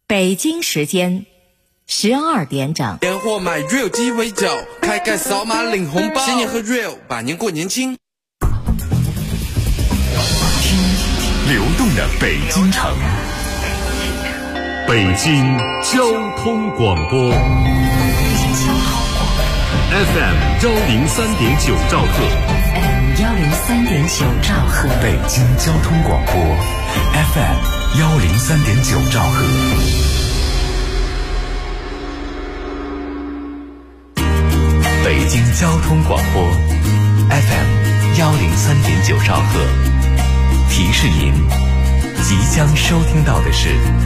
北京时间12点整。 年货买 Real 鸡尾酒，开盖扫码领红包，新年喝 Real， 百年过年轻。 听流动的北京城，北京交通广播 FM 103.9兆赫 103.9兆赫， 北京交通广播 FM 103.9兆赫。北京交通广播 FM 103.9兆赫，提示您即将收听到的是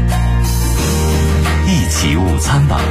一起午餐吧。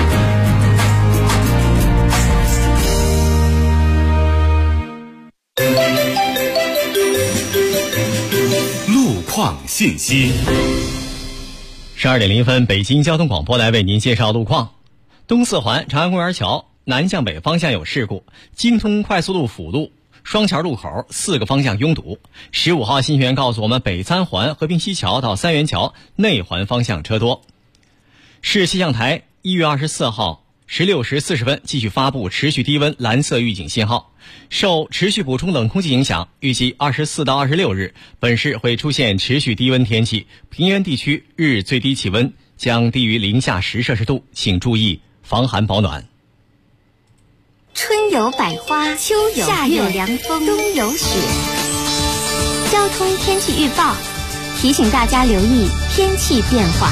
路况信息。 12点0分，北京交通广播来为您介绍路况。东四环长安公园桥南向北方向有事故，京通快速路辅路双桥路口4个方向拥堵。15号信息员告诉我们，北3环和平西桥到三元桥内环方向车多。市气象台1月24号16时40分继续发布持续低温蓝色预警信号。受持续补充冷空气影响，预计24到26日本市会出现持续低温天气，平原地区日最低气温将低于零下10摄氏度，请注意防寒保暖。 春有百花，秋有夏有凉风，冬有雪。交通天气预报提醒大家留意天气变化。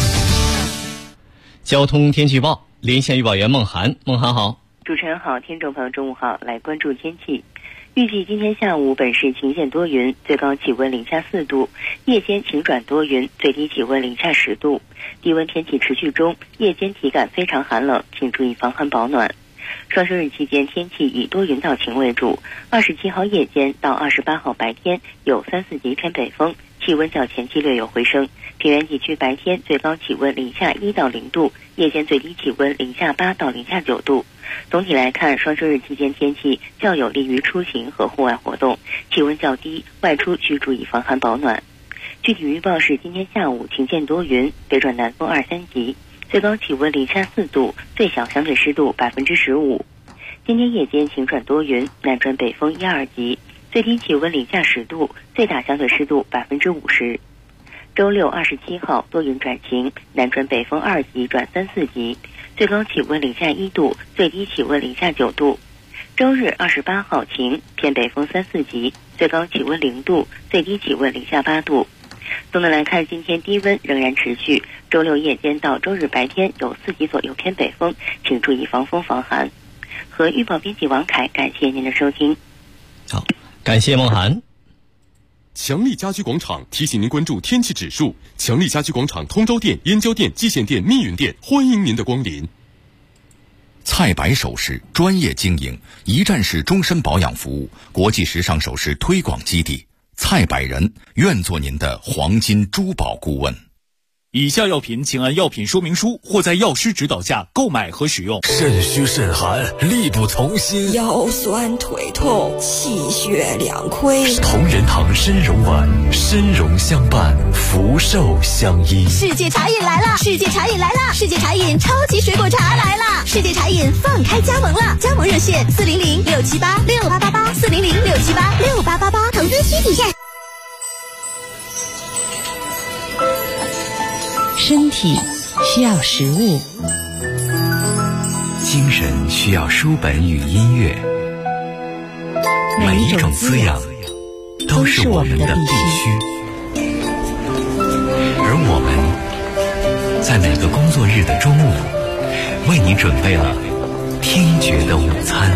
交通天气预报，连线预报员孟涵。孟涵好。 主持人好，听众朋友中午好，来关注天气。预计今天下午本市晴间多云，最高气温零下4度，夜间晴转多云，最低气温零下10度。低温天气持续中，夜间体感非常寒冷，请注意防寒保暖。双休日期间天气以多云到晴为主，27号夜间到28号白天有3-4级偏北风，气温较前期略有回升。平原地区白天最高气温零下1到0度，夜间最低气温零下8到零下9度。总体来看，双休日期间天气较有利于出行和户外活动，气温较低，外出需注意防寒保暖。具体预报是今天下午晴间多云，北转南风2-3级，最高气温零下4度，最小相对湿度15%。今天夜间晴转多云，南转北风1-2级，最低气温零下10度，最大相对湿度50%。周六27号多云转晴，南转北风2级转3-4级，最高气温零下1度，最低气温零下9度。周日28号晴，偏北风3-4级，最高气温0度，最低气温零下8度。总的来看，今天低温仍然持续，周六夜间到周日白天有4级左右偏北风，请注意防风防寒。和预报编辑王凯，感谢您的收听。 好，感谢孟涵。 强力家居广场提醒您关注天气指数。强力家居广场通州店、燕郊店、蓟县店、密云店，欢迎您的光临。 菜百首饰专业经营，一站式终身保养服务，国际时尚首饰推广基地。菜百人愿做您的黄金珠宝顾问。 以下药品请按药品说明书或在药师指导下购买和使用。 肾虚肾寒，力不从心， 腰酸腿痛，气血两亏。 同仁堂参茸丸，参茸相伴，福寿相依。 世界茶饮来了！世界茶饮来了！世界茶饮超级水果茶来了！世界茶饮放开加盟了，加盟热线400-678-6888，400-678-6888，投资需谨慎。 身体需要食物， 精神需要书本与音乐，每一种滋养都是我们的必须。而我们在每个工作日的中午，为你准备了听觉的午餐。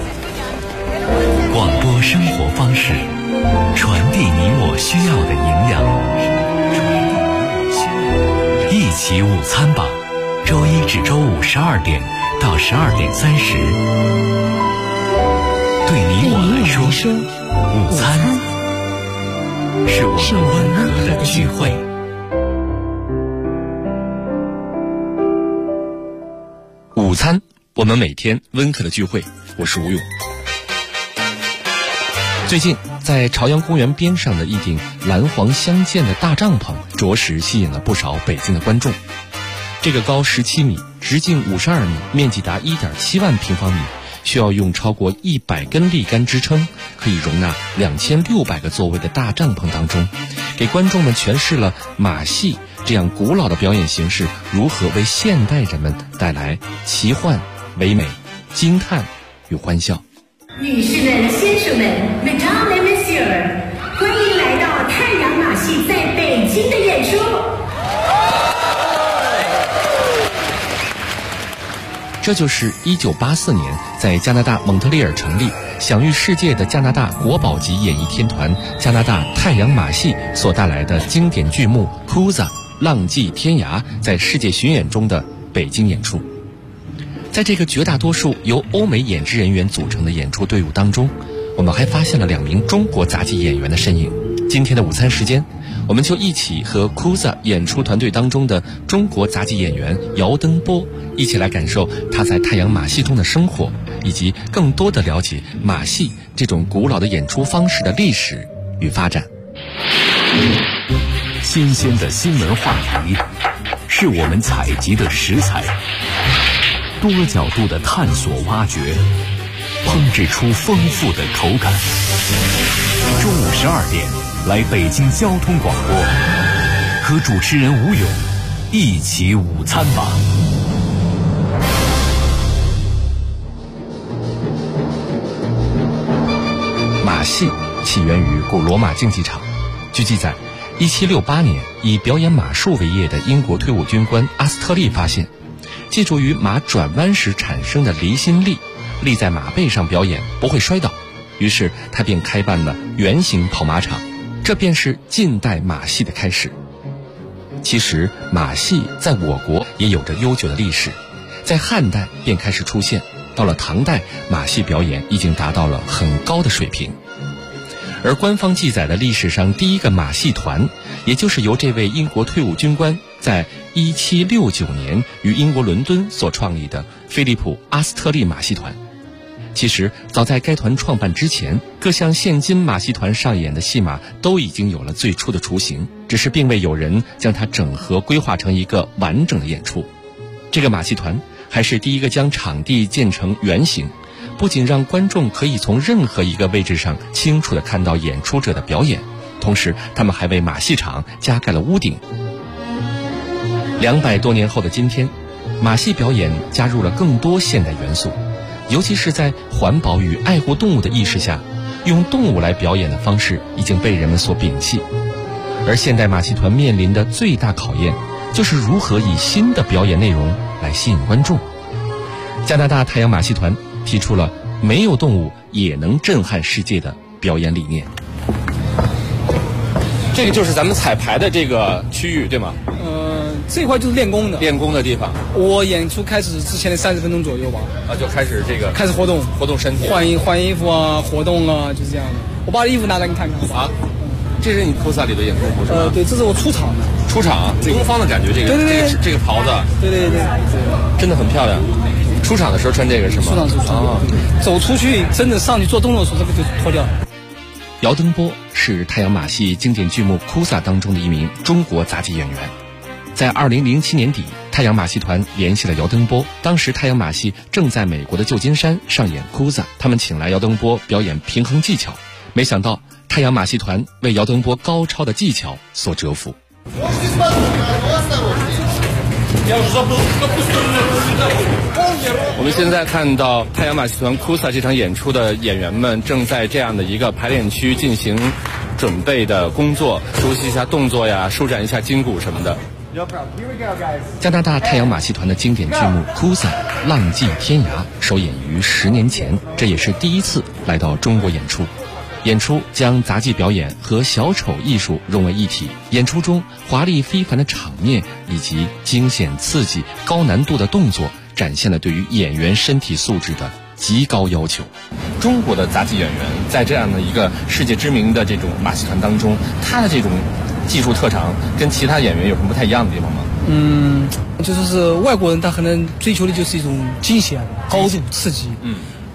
广播生活方式，传递你我需要的营养。一起午餐吧，周一至周五12点到12点30。对你我来说，午餐是我们温和的聚会。 午餐，我们每天温和的聚会。我是吴勇。最近在朝阳公园边上的一顶蓝黄相间的大帐篷着实吸引了不少北京的观众。 这个高17米、直径52米、面积达1.7万平方米，需要用超过100根立杆支撑，可以容纳2600个座位的大帐篷当中，给观众们诠释了马戏这样古老的表演形式如何为现代人们带来奇幻、唯美、惊叹与欢笑。 女士们、先生们 ，Mesdames et Messieurs， 欢迎来到太阳马戏在北京的演出。 这就是1984年在加拿大蒙特利尔成立、享誉世界的加拿大国宝级演艺天团加拿大太阳马戏所带来的经典剧目《Cruza 浪迹天涯》在世界巡演中的北京演出。在这个绝大多数由欧美演职人员组成的演出队伍当中，我们还发现了2名中国杂技演员的身影。今天的午餐时间，我们就一起和 Cruza 演出团队当中的中国杂技演员姚登波一起来感受他在太阳马戏中的生活，以及更多的了解马戏这种古老的演出方式的历史与发展。 新鲜的新闻话题是我们采集的食材，多角度的探索挖掘，烹制出丰富的口感。中午12点，来北京交通广播，和主持人吴勇一起午餐吧。 马戏起源于古罗马竞技场。据记载，1768年以表演马术为业的英国退伍军官阿斯特利发现，借助于马转弯时产生的离心力，立在马背上表演不会摔倒，于是他便开办了圆形跑马场，这便是近代马戏的开始。其实马戏在我国也有着悠久的历史，在汉代便开始出现，到了唐代，马戏表演已经达到了很高的水平。而官方记载的历史上第一个马戏团，也就是由这位英国退伍军官在1769年于英国伦敦所创立的菲利普·阿斯特利马戏团。其实早在该团创办之前，各项现今马戏团上演的戏码都已经有了最初的雏形，只是并未有人将它整合规划成一个完整的演出。这个马戏团还是第一个将场地建成圆形，不仅让观众可以从任何一个位置上清楚地看到演出者的表演，同时他们还为马戏场加盖了屋顶。200多年后的今天，马戏表演加入了更多现代元素，尤其是在环保与爱护动物的意识下，用动物来表演的方式已经被人们所摒弃。而现代马戏团面临的最大考验，就是如何以新的表演内容来吸引观众。加拿大太阳马戏团提出了没有动物也能震撼世界的表演理念。这个就是咱们彩排的这个区域，对吗？ 这块就是练功的地方。我演出开始之前的30分钟左右吧， 就开始活动身体， 换衣服啊，活动啊，就是这样的。我把衣服拿来给你看看啊。 这是你Cruza里的演出服是吧？ 对，这是我出场的。 东方的感觉，这个袍子， 对， 真的很漂亮。出场的时候穿这个是吗？ 出场是穿走出去真的上去做动作的时候，这个就脱掉了。 姚登波是太阳马戏经典剧目《Cruza》当中的一名中国杂技演员。在2007年底，太阳马戏团联系了姚登波，当时太阳马戏正在美国的旧金山上演《Cruza》，他们请来姚登波表演平衡技巧，没想到太阳马戏团为姚登波高超的技巧所折服。我们现在看到太阳马戏团 Cruza 这场演出的演员们正在这样的一个排练区进行准备的工作，熟悉一下动作呀，舒展一下筋骨什么的。加拿大太阳马戏团的经典剧目《Cruza 浪迹天涯》首演于10年前，这也是第一次来到中国演出。演出将杂技表演和小丑艺术融为一体，演出中华丽非凡的场面以及惊险刺激、高难度的动作，展现了对于演员身体素质的极高要求。中国的杂技演员在这样的一个世界知名的这种马戏团当中，他的这种技术特长跟其他演员有什么不太一样的地方吗？ 就是外国人他可能追求的就是一种惊险、高度刺激。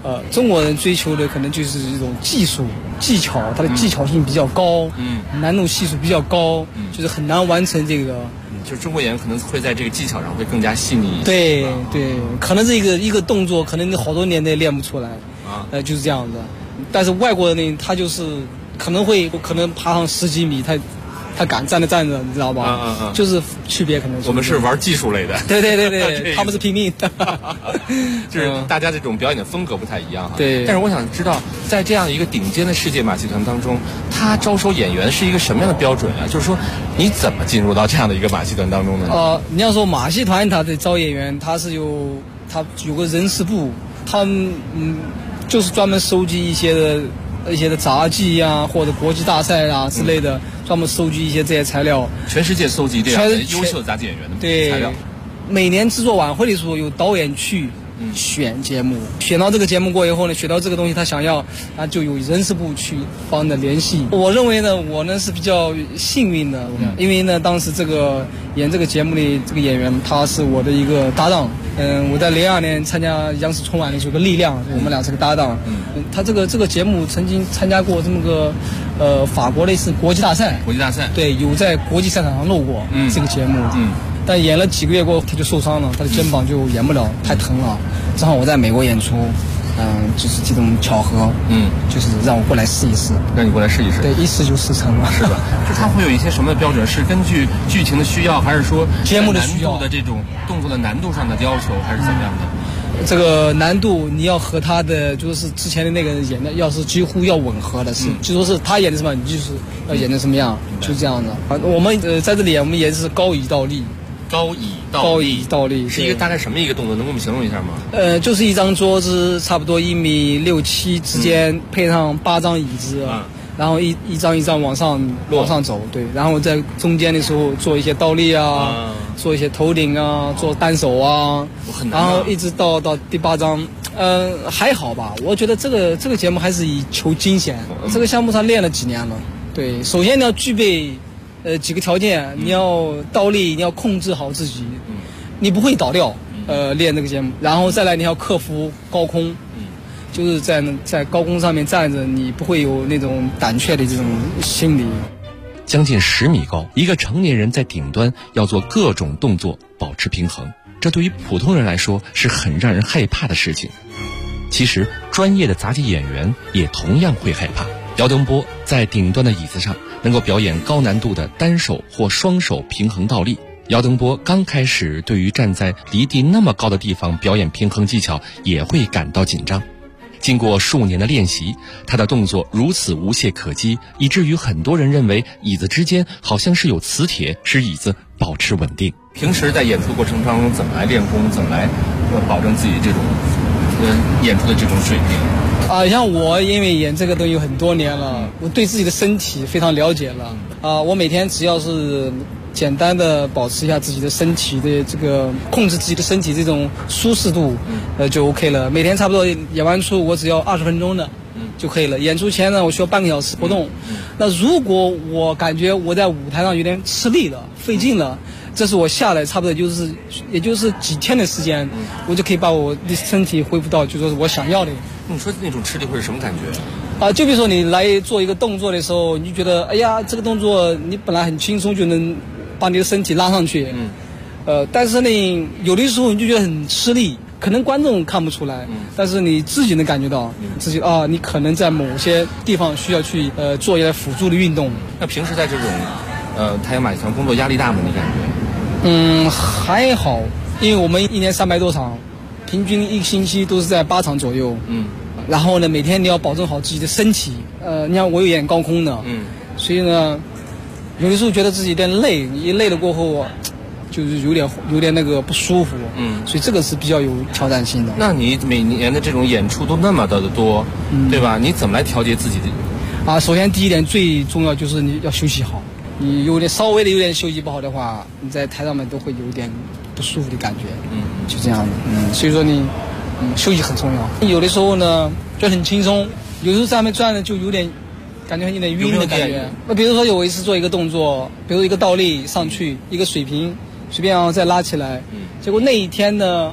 中国人追求的可能就是一种技术技巧，它的技巧性比较高，难度系数比较高，就是很难完成这个。 就是中国演员可能会在这个技巧上会更加细腻一些。 对对，可能这一个动作，可能你好多年都练不出来就是这样的。但是外国人呢，他就是可能爬上10几米，他敢站着，你知道吧？就是区别可能是。 我们是玩技术类的。 对，他们是拼命的。 就是大家这种表演的风格不太一样哈。 对。 但是我想知道，在这样一个顶尖的世界马戏团当中，他招收演员是一个什么样的标准啊？就是说，你怎么进入到这样的一个马戏团当中呢？ 你要说马戏团，他的招演员，他有个人事部，他们就是专门收集一些的杂技啊，或者国际大赛啊之类的，专门收集一些这些材料。 全世界搜集这样的优秀的杂技演员的材料。 对，每年制作晚会的时候，有导演去选节目，选到这个节目过以后呢，选到这个东西他想要，就有人事部去帮着联系。我认为呢，我呢是比较幸运的，因为呢，当时演这个节目的这个演员，他是我的一个搭档。我在02年参加央视春晚的时候，有个力量，我们俩是个搭档。他这个节目曾经参加过这么个法国类似国际大赛。对，有在国际赛场上露过这个节目。但演了几个月过后，他就受伤了，他的肩膀就演不了，太疼了。正好我在美国演出，就是这种巧合，就是让我过来试一试。 让你过来试一试。 对，一试就试成了， 是吧？就他会有一些什么标准？是根据剧情的需要，还是说节目的需要的这种动作的难度上的要求，还是怎么样的？ 这个难度你要和他的就是之前的那个人演的，要是几乎要吻合的，就说是他演的什么，你就是要演的什么样，就是这样的。我们在这里我们也是高椅倒立。 高椅倒立是一个大概什么一个动作？能给我们形容一下吗？ 就是一张桌子，差不多1.6米7之间，配上8张椅子，然后一张一张往上走，对，然后在中间的时候做一些倒立啊，做一些头顶啊，做单手啊，然后一直到第8张，还好吧？我觉得这个节目还是以求惊险。这个项目上练了几年了，对，首先你要具备。几个条件，你要倒立，你要控制好自己，你不会倒掉，练这个节目，然后再来你要克服高空，就是在高空上面站着，你不会有那种胆怯的这种心理。 将近10米高，一个成年人在顶端要做各种动作，保持平衡，这对于普通人来说是很让人害怕的事情。其实，专业的杂技演员也同样会害怕。姚登波在顶端的椅子上能够表演高难度的单手或双手平衡倒立。姚登波刚开始对于站在离地那么高的地方表演平衡技巧也会感到紧张。经过数年的练习，他的动作如此无懈可击，以至于很多人认为椅子之间好像是有磁铁，使椅子保持稳定。 平时在演出过程当中怎么来练功，怎么来保证自己这种演出的这种水平？ 像我因为演这个都有很多年了，我对自己的身体非常了解了。我每天只要是简单的保持一下自己的身体的这个控制自己的身体这种舒适度，就 OK 了。每天差不多演完出我只要20分钟的就可以了。演出前呢，我需要半个小时活动。那如果我感觉我在舞台上有点吃力了、费劲了，这是我下来差不多也就是几天的时间，我就可以把我的身体恢复到就说是我想要的。 你说那种吃力会是什么感觉？ 就比如说你来做一个动作的时候，你就觉得哎呀，这个动作你本来很轻松就能把你的身体拉上去，但是呢，有的时候你就觉得很吃力，可能观众看不出来，但是你自己能感觉到，自己你可能在某些地方需要去做一些辅助的运动。 那平时在这种太阳马戏团工作压力大吗？你感觉？ 还好，因为我们1年300多场，平均1个星期都是在8场左右。然后呢，每天你要保证好自己的身体。你看我有演高空的，所以呢，有的时候觉得自己有点累，一累了过后，就是有点那个不舒服。所以这个是比较有挑战性的。 那你每年的这种演出都那么的多，对吧？你怎么来调节自己的？ 首先第一点最重要就是你要休息好。你稍微的有点休息不好的话，你在台上面都会有点不舒服的感觉。就这样的。所以说你。休息很重要。有的时候呢就很轻松，有时候在上面转的就有点感觉有点晕的感觉。那比如说有一次做一个动作，比如一个倒立上去，一个水平然后再拉起来，结果那一天呢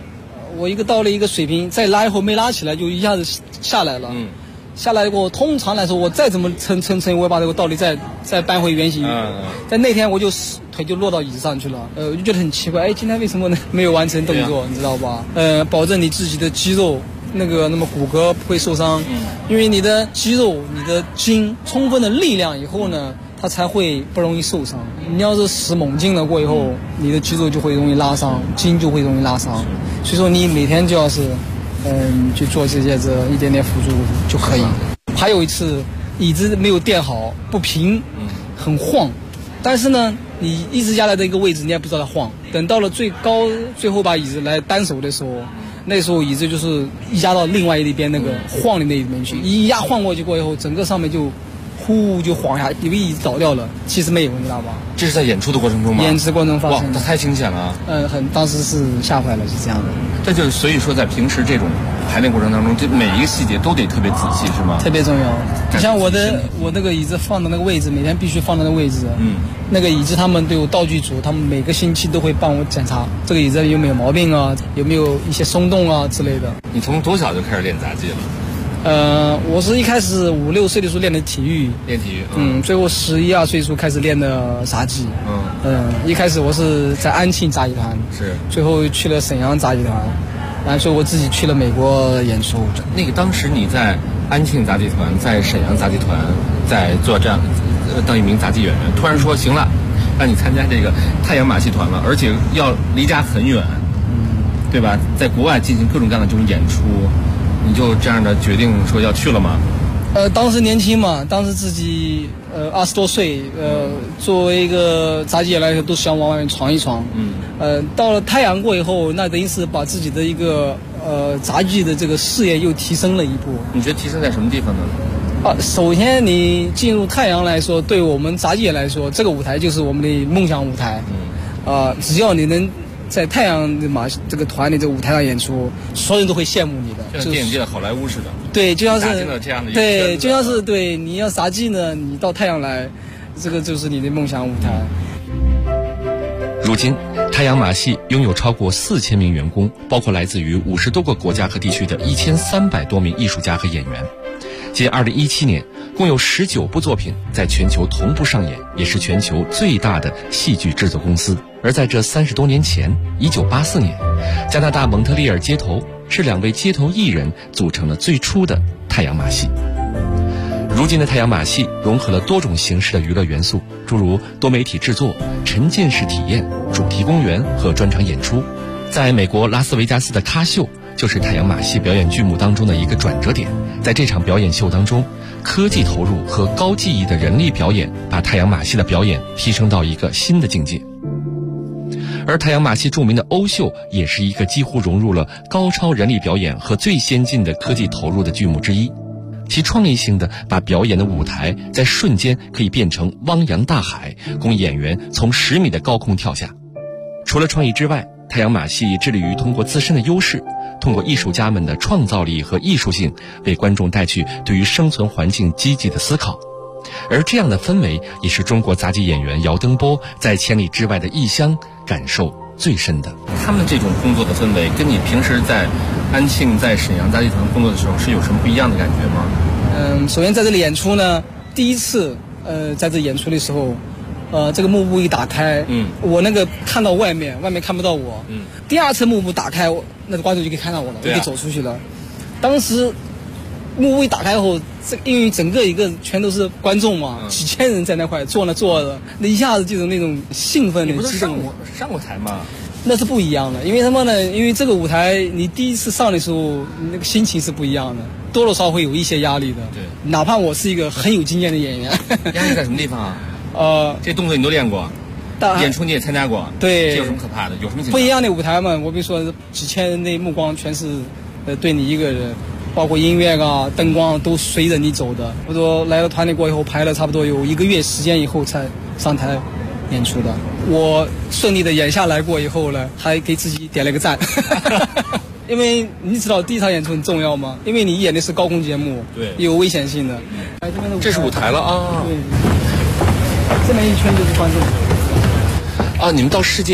我一个到了一个水平，再拉以后没拉起来，就一下子下来了。下来过后，通常来说，我再怎么撑，我也把这个倒立再搬回原形。但那天我就腿就落到椅子上去了，我就觉得很奇怪，今天为什么呢没有完成动作，你知道吧？保证你自己的肌肉那么骨骼不会受伤，因为你的肌肉、你的筋充分的力量以后呢，它才会不容易受伤。你要是使猛劲了过以后，你的肌肉就会容易拉伤，筋就会容易拉伤。所以说你每天就要是。去做这些一点点辅助就可以。还有一次椅子没有垫好，不平，很晃，但是呢你一直压在这个位置，你也不知道它晃。等到了最后把椅子来单手的时候，那时候椅子就是压到另外一边那个晃的那一边去，一压晃过去过以后，整个上面就就晃下，以为椅子倒掉了，其实没有，你知道吧？ 这是在演出的过程中吗？ 演出过程中发生的。 哇，太惊险了。 当时是吓坏了，是这样的。 这就是所以说，在平时这种排练过程当中，这每一个细节都得特别仔细，是吗？ 特别重要。你像我那个椅子放的那个位置，每天必须放的那个位置。那个椅子他们都有道具组，他们每个星期都会帮我检查这个椅子有没有毛病啊，有没有一些松动啊之类的。 你从多小就开始练杂技了？ 我是一开始5、6岁的时候练的体育，最后11、12岁的时候开始练的杂技。一开始我是在安庆杂技团，最后去了沈阳杂技团，然后最后我自己去了美国演出。 那个当时你在安庆杂技团，在沈阳杂技团，在做这样当一名杂技演员，突然说行了，让你参加这个太阳马戏团了，而且要离家很远，对吧？在国外进行各种各样的这种演出。你就这样的决定说要去了吗？ 当时年轻嘛，当时自己20多岁，作为一个杂技演员来说，都想往外面闯一闯。到了太阳过以后，那等于是把自己的一个杂技的这个事业又提升了一步。 你觉得提升在什么地方呢？ 首先你进入太阳来说，对我们杂技来说，这个舞台就是我们的梦想舞台。只要你能在太阳的这个团的这个舞台上演出，所有人都会羡慕你的， 就像电影界的好莱坞似的。 对，就像是这样的对，就像是对你要杂技呢，你到太阳来，这个就是你的梦想舞台。 如今，太阳马戏拥有超过4000名员工，包括来自于50多个国家和地区的1300多名艺术家和演员。仅2017年，共有19部作品在全球同步上演，也是全球最大的戏剧制作公司。而在这30多年前，1984年，加拿大蒙特利尔街头是2位街头艺人组成了最初的太阳马戏。如今的太阳马戏融合了多种形式的娱乐元素，诸如多媒体制作、沉浸式体验、主题公园和专场演出。在美国拉斯维加斯的咖秀就是太阳马戏表演剧目当中的一个转折点。在这场表演秀当中，科技投入和高技艺的人力表演把太阳马戏的表演提升到一个新的境界。而太阳马戏著名的欧秀也是一个几乎融入了高超人力表演和最先进的科技投入的剧目之一，其创意性的把表演的舞台在瞬间可以变成汪洋大海，供演员从10米的高空跳下。除了创意之外，太阳马戏致力于通过自身的优势，通过艺术家们的创造力和艺术性，为观众带去对于生存环境积极的思考。而这样的氛围也是中国杂技演员姚登波在千里之外的异乡感受最深的。 他们这种工作的氛围跟你平时在安庆在沈阳杂技团工作的时候是有什么不一样的感觉吗？ 首先在这里演出呢，第一次在这演出的时候，这个幕布一打开，我那个看到外面看不到我。第二次幕布打开，那个观众就可以看到我了，我可以走出去了。当时幕布一打开后，因为整个一个全都是观众嘛，几千人在那块坐着，那一下子就有那种兴奋的激动。 上过台吗？ 那是不一样的，因为什么呢？因为这个舞台你第一次上的时候，那个心情是不一样的，多多少少会有一些压力的。 对， 哪怕我是一个很有经验的演员。 压力在什么地方啊？这动作你都练过，演出你也参加过。 对， 这有什么可怕的？有什么紧张？ 不一样的舞台嘛，我比如说几千人的目光全是对你一个人。包括音乐啊、灯光都随着你走的。我说来到团里过以后，排了差不多有1个月时间以后才上台演出的。我顺利的演下来过以后呢，还给自己点了个赞。因为你知道第一场演出很重要吗？因为你演的是高空节目， 对， 有危险性的。 这是舞台了啊！ 对，这么一圈就是观众。 啊，你们到世界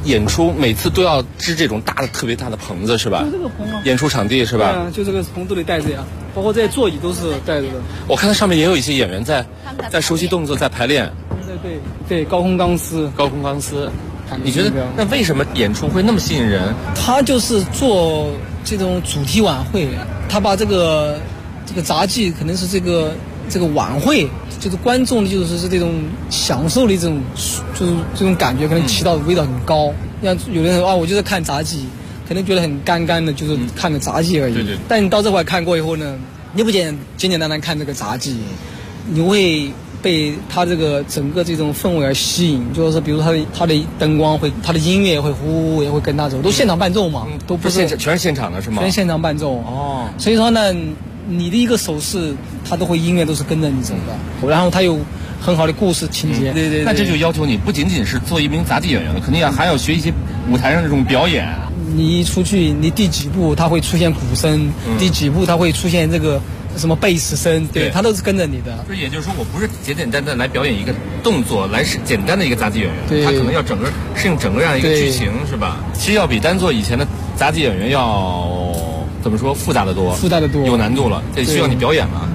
演出每次都要支这种特别大的棚子是吧？ 就这个棚啊， 演出场地是吧？ 对啊，就这个棚都得带着呀，包括这些座椅都是带着的。 我看它上面也有一些演员在熟悉动作，在排练。 对，高空钢丝。 你觉得那为什么演出会那么吸引人？ 他就是做这种主题晚会，他把这个杂技可能是这个晚会，就是观众就是这种享受的这种，就是这种感觉，可能起到的味道很高。像有的人说啊，我就是看杂技，可能觉得很干的，就是看的杂技而已。 对。 但你到这块看过以后呢，你不简单看这个杂技，你会被他这个整个这种氛围而吸引，就是比如他的灯光会，他的音乐会呼也会跟他走，都现场伴奏嘛，都不是全是现场的是吗？ 全是现场伴奏哦。所以说呢，你的一个手势，他都会音乐都是跟着你走的，然后他有很好的故事情节。对。 那这就要求你不仅仅是做一名杂技演员了，肯定还要学一些舞台上这种表演。 你一出去，你第几步他会出现鼓声，第几步他会出现这个什么贝斯声，对，他都是跟着你的。 也就是说，我不是简单来表演一个动作，来是简单的一个杂技演员，他可能要适应整个这样一个剧情，是吧？其实要比单做以前的杂技演员要怎么说复杂的多，有难度了，这需要你表演了。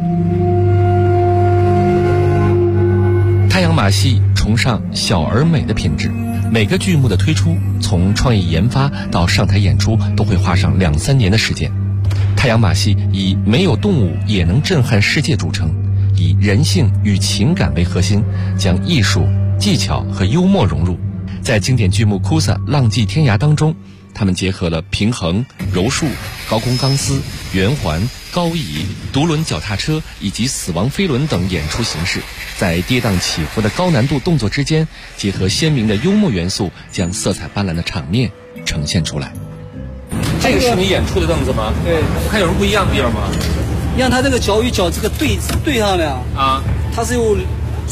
太阳马戏崇尚小而美的品质，每个剧目的推出，从创意研发到上台演出，都会花上2-3年的时间。太阳马戏以没有动物也能震撼世界著称，以人性与情感为核心，将艺术、技巧和幽默融入。在经典剧目《库萨浪迹天涯》当中，他们结合了平衡、柔术、高空钢丝、圆环、高椅、独轮脚踏车以及死亡飞轮等演出形式，在跌宕起伏的高难度动作之间，结合鲜明的幽默元素，将色彩斑斓的场面呈现出来。 这个是你演出的凳子吗？ 对。 我看有什么不一样的地方吗？ 你看它这个脚与脚这个对上的啊，它是有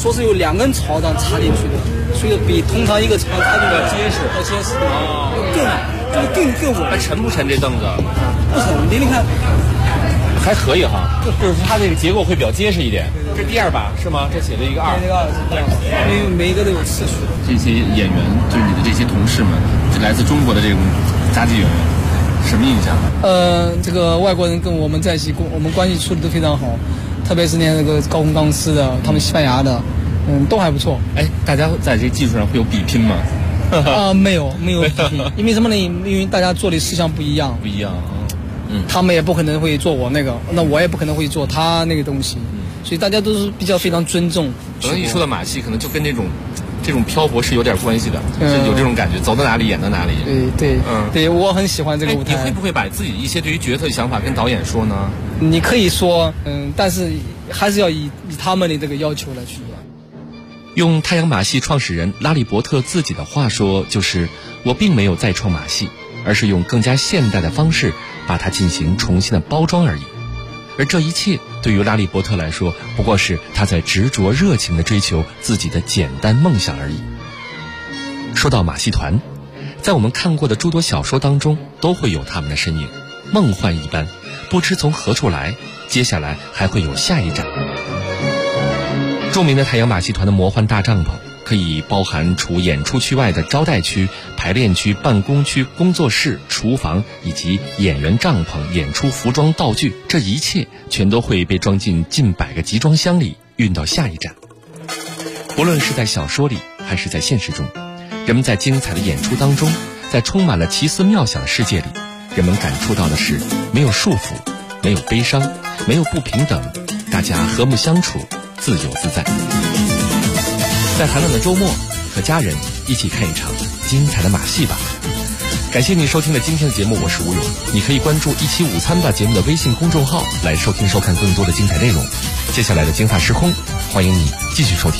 2根槽这样插进去的，所以比通常一个槽插进去要结实哦，更稳。 还沉不沉这凳子？ 不沉，你看还可以哈，就是它这个结构会比较结实一点。这第2把是吗？这写了一个2。 这个2是第2把，因为每一个都有次序。 这些演员就是你的这些同事们，是来自中国的这种杂技演员，什么印象？ 这个外国人跟我们在一起，我们关系处理都非常好，特别是那个高空钢丝的，他们西班牙的，都还不错。 大家在这技术上会有比拼吗？ 没有比拼，因为什么呢？因为大家做的事项不一样。他们也不可能会做我那个，那我也不可能会做他那个东西，所以大家都是比较非常尊重。 可能一说到马戏，可能就跟这种漂泊是有点关系的，有这种感觉，走到哪里演到哪里。 对，我很喜欢这个舞台。 你会不会把自己一些对于角色的想法跟导演说呢？ 你可以说，但是还是要以他们的这个要求来去。 用太阳马戏创始人拉里伯特自己的话说，就是我并没有再创马戏，而是用更加现代的方式把它进行重新的包装而已。而这一切对于拉里伯特来说，不过是他在执着热情地追求自己的简单梦想而已。说到马戏团，在我们看过的诸多小说当中，都会有他们的身影，梦幻一般，不知从何处来，接下来还会有下一站。著名的太阳马戏团的魔幻大帐篷，可以包含除演出区外的招待区、排练区、办公区、工作室、厨房以及演员帐篷、演出服装道具，这一切全都会被装进近100个集装箱里，运到下一站。不论是在小说里还是在现实中，人们在精彩的演出当中，在充满了奇思妙想的世界里，人们感触到的是没有束缚，没有悲伤，没有不平等，大家和睦相处，自由自在。在寒冷的周末，和家人一起看一场精彩的马戏吧。感谢你收听了今天的节目，我是吴勇。你可以关注一期午餐吧节目的微信公众号来收听收看更多的精彩内容。接下来的精彩时空，欢迎你继续收听。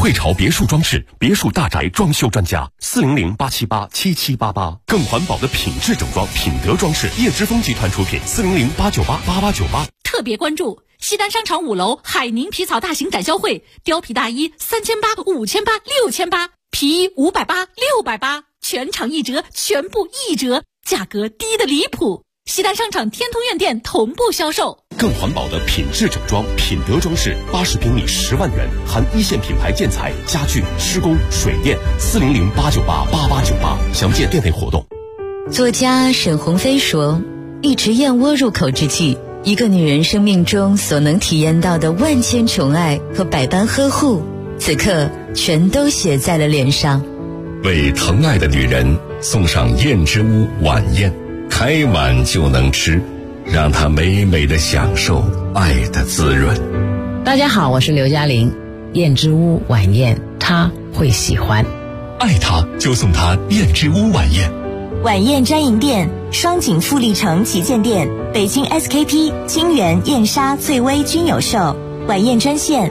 汇潮别墅装饰，别墅大宅装修专家，400-878-7788。更环保的品质整装，品德装饰，叶之峰集团出品，400-898-8898。 特别关注西单商场5楼海宁皮草大型展销会，貂皮大衣3800、5800、6800，皮衣580、680，全场1折，全部1折，价格低得离谱。西单商场天通苑店同步销售。 更环保的品质整装，品德装饰，80平米10万元，含一线品牌建材、家具、施工、水电，400-898-8898。详见店内活动。 作家沈鸿飞说，一直燕窝入口之际，一个女人生命中所能体验到的万千宠爱和百般呵护，此刻全都写在了脸上。 为疼爱的女人送上燕之屋晚宴，开碗就能吃，让她美美的享受爱的滋润。 大家好，我是刘嘉玲。燕之屋晚宴，她会喜欢。 爱她就送她燕之屋晚宴。 晚宴专营店：双井富力城旗舰店、北京 SKP、金源、燕莎、翠微均有售。晚宴专线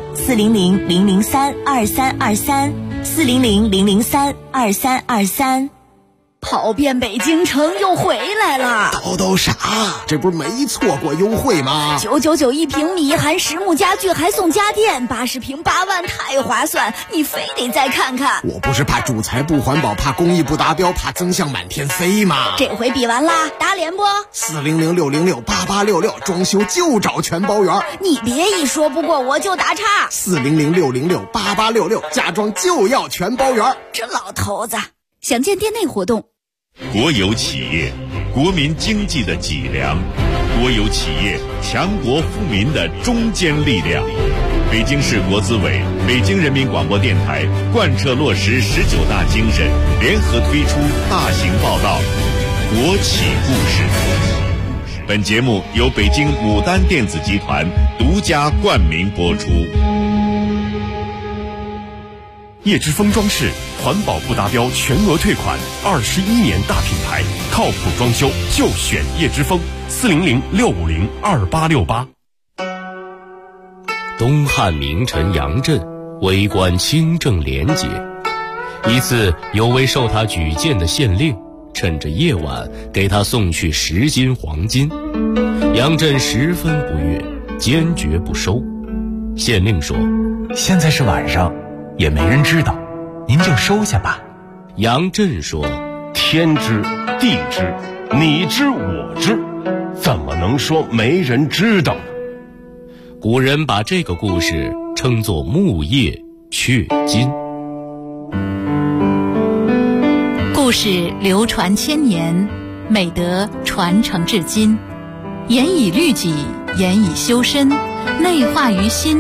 ：400-003-2323，400-003-2323。 跑遍北京城又回来了， 叨啥？这不是没错过优惠吗 ？999一平米，含实木家具还送家电，80平8万，太划算！你非得再看看。 我不是怕主材不环保，怕工艺不达标，怕增项满天飞吗？ 这回比完啦，打脸不 ？400-606-8866，装修就找全包圆。 你别一说不过我就打岔。 400-606-8866，家装就要全包圆。 这老头子。详见店内活动。 国有企业，国民经济的脊梁；国有企业，强国富民的中坚力量。北京市国资委、北京人民广播电台贯彻落实19大精神，联合推出大型报道《国企故事》。本节目由北京牡丹电子集团独家冠名播出。 叶之峰装饰，环保不达标全额退款，21年大品牌，靠谱装修就选叶之峰，400-650-2868。 东汉名臣杨震为官清正廉洁，一次有位受他举荐的县令趁着夜晚给他送去10斤黄金，杨震十分不悦，坚决不收。县令说：“ 现在是晚上，也没人知道，您就收下吧。” 杨震说：“ 天知地知，你知我知，怎么能说没人知道呢？” 古人把这个故事称作木叶雀金。 故事流传千年，美德传承至今，严以律己，严以修身，内化于心。